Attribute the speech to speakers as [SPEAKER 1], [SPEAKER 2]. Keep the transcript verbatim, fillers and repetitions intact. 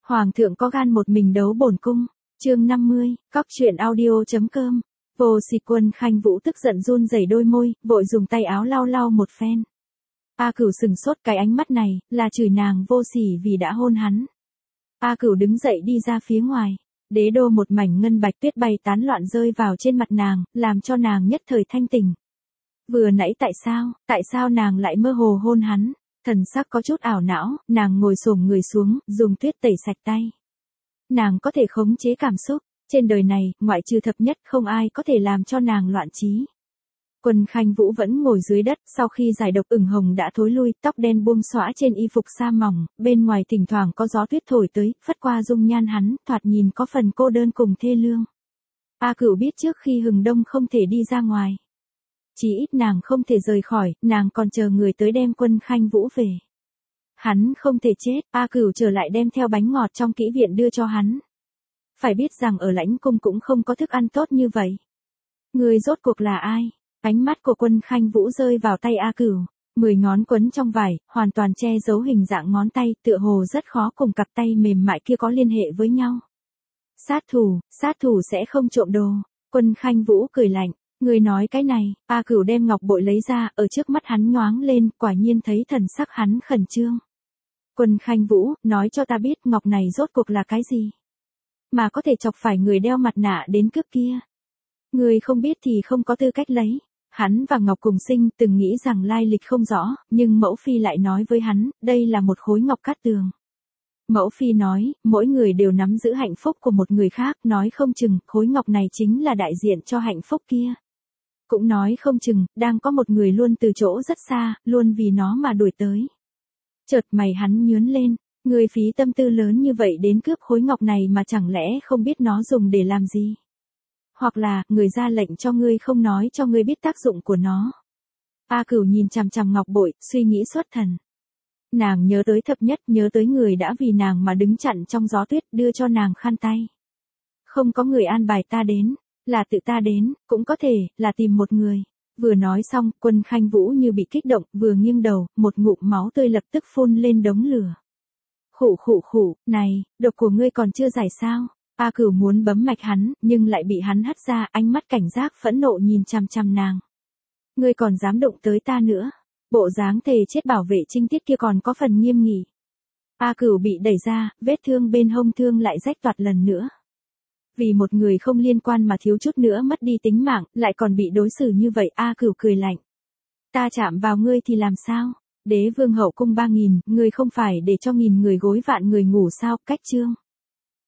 [SPEAKER 1] Hoàng thượng có gan một mình đấu bổn cung. Chương năm mươi, cóc truyện audio.com. Vô Xịt Quân Khanh Vũ tức giận run rẩy đôi môi, vội dùng tay áo lau lau một phen. A Cửu sừng sốt, cái ánh mắt này là chửi nàng vô sỉ vì đã hôn hắn. A Cửu đứng dậy đi ra phía ngoài. Đế đô một mảnh ngân bạch tuyết bay tán loạn rơi vào trên mặt nàng, làm cho nàng nhất thời thanh tỉnh. Vừa nãy tại sao, tại sao nàng lại mơ hồ hôn hắn? Thần sắc có chút ảo não, nàng ngồi xổm người xuống, dùng tuyết tẩy sạch tay. Nàng có thể khống chế cảm xúc, trên đời này, ngoại trừ thập nhất không ai có thể làm cho nàng loạn trí. Quân Khanh Vũ vẫn ngồi dưới đất, sau khi giải độc ửng hồng đã thối lui, tóc đen buông xõa trên y phục sa mỏng, bên ngoài thỉnh thoảng có gió tuyết thổi tới, phất qua dung nhan hắn, thoạt nhìn có phần cô đơn cùng thê lương. A Cửu biết trước khi hừng đông không thể đi ra ngoài. Chỉ ít nàng không thể rời khỏi, nàng còn chờ người tới đem Quân Khanh Vũ về. Hắn không thể chết, A Cửu trở lại đem theo bánh ngọt trong kỹ viện đưa cho hắn. Phải biết rằng ở lãnh cung cũng không có thức ăn tốt như vậy. Người rốt cuộc là ai? Ánh mắt của Quân Khanh Vũ rơi vào tay A Cửu. Mười ngón quấn trong vải, hoàn toàn che giấu hình dạng ngón tay, tựa hồ rất khó cùng cặp tay mềm mại kia có liên hệ với nhau. Sát thủ, sát thủ sẽ không trộm đồ. Quân Khanh Vũ cười lạnh. Người nói cái này, A Cửu đem ngọc bội lấy ra, ở trước mắt hắn nhoáng lên, quả nhiên thấy thần sắc hắn khẩn trương. Quân Khanh Vũ, nói cho ta biết ngọc này rốt cuộc là cái gì? Mà có thể chọc phải người đeo mặt nạ đến cướp kia. Người không biết thì không có tư cách lấy. Hắn và Ngọc cùng sinh từng nghĩ rằng lai lịch không rõ, nhưng mẫu phi lại nói với hắn, đây là một khối ngọc cát tường. Mẫu phi nói, mỗi người đều nắm giữ hạnh phúc của một người khác, nói không chừng, khối ngọc này chính là đại diện cho hạnh phúc kia. Cũng nói không chừng, đang có một người luôn từ chỗ rất xa, luôn vì nó mà đuổi tới. Chợt mày hắn nhướng lên, người phí tâm tư lớn như vậy đến cướp khối ngọc này mà chẳng lẽ không biết nó dùng để làm gì? Hoặc là, người ra lệnh cho ngươi không nói cho ngươi biết tác dụng của nó. A Cửu nhìn chằm chằm ngọc bội, suy nghĩ xuất thần. Nàng nhớ tới thập nhất, nhớ tới người đã vì nàng mà đứng chặn trong gió tuyết, đưa cho nàng khăn tay. Không có người an bài ta đến, là tự ta đến, cũng có thể, là tìm một người. Vừa nói xong, Quân Khanh Vũ như bị kích động, vừa nghiêng đầu, một ngụm máu tươi lập tức phun lên đống lửa. Khụ khụ khụ, này, độc của ngươi còn chưa giải sao? A Cửu muốn bấm mạch hắn, nhưng lại bị hắn hất ra, ánh mắt cảnh giác phẫn nộ nhìn chằm chằm nàng. Ngươi còn dám đụng tới ta nữa? Bộ dáng thề chết bảo vệ trinh tiết kia còn có phần nghiêm nghị. A Cửu bị đẩy ra, vết thương bên hông thương lại rách toạc lần nữa. Vì một người không liên quan mà thiếu chút nữa mất đi tính mạng, lại còn bị đối xử như vậy, A Cửu cười lạnh. Ta chạm vào ngươi thì làm sao? Đế vương hậu cung ba nghìn, ngươi không phải để cho nghìn người gối vạn người ngủ sao? Cách chương.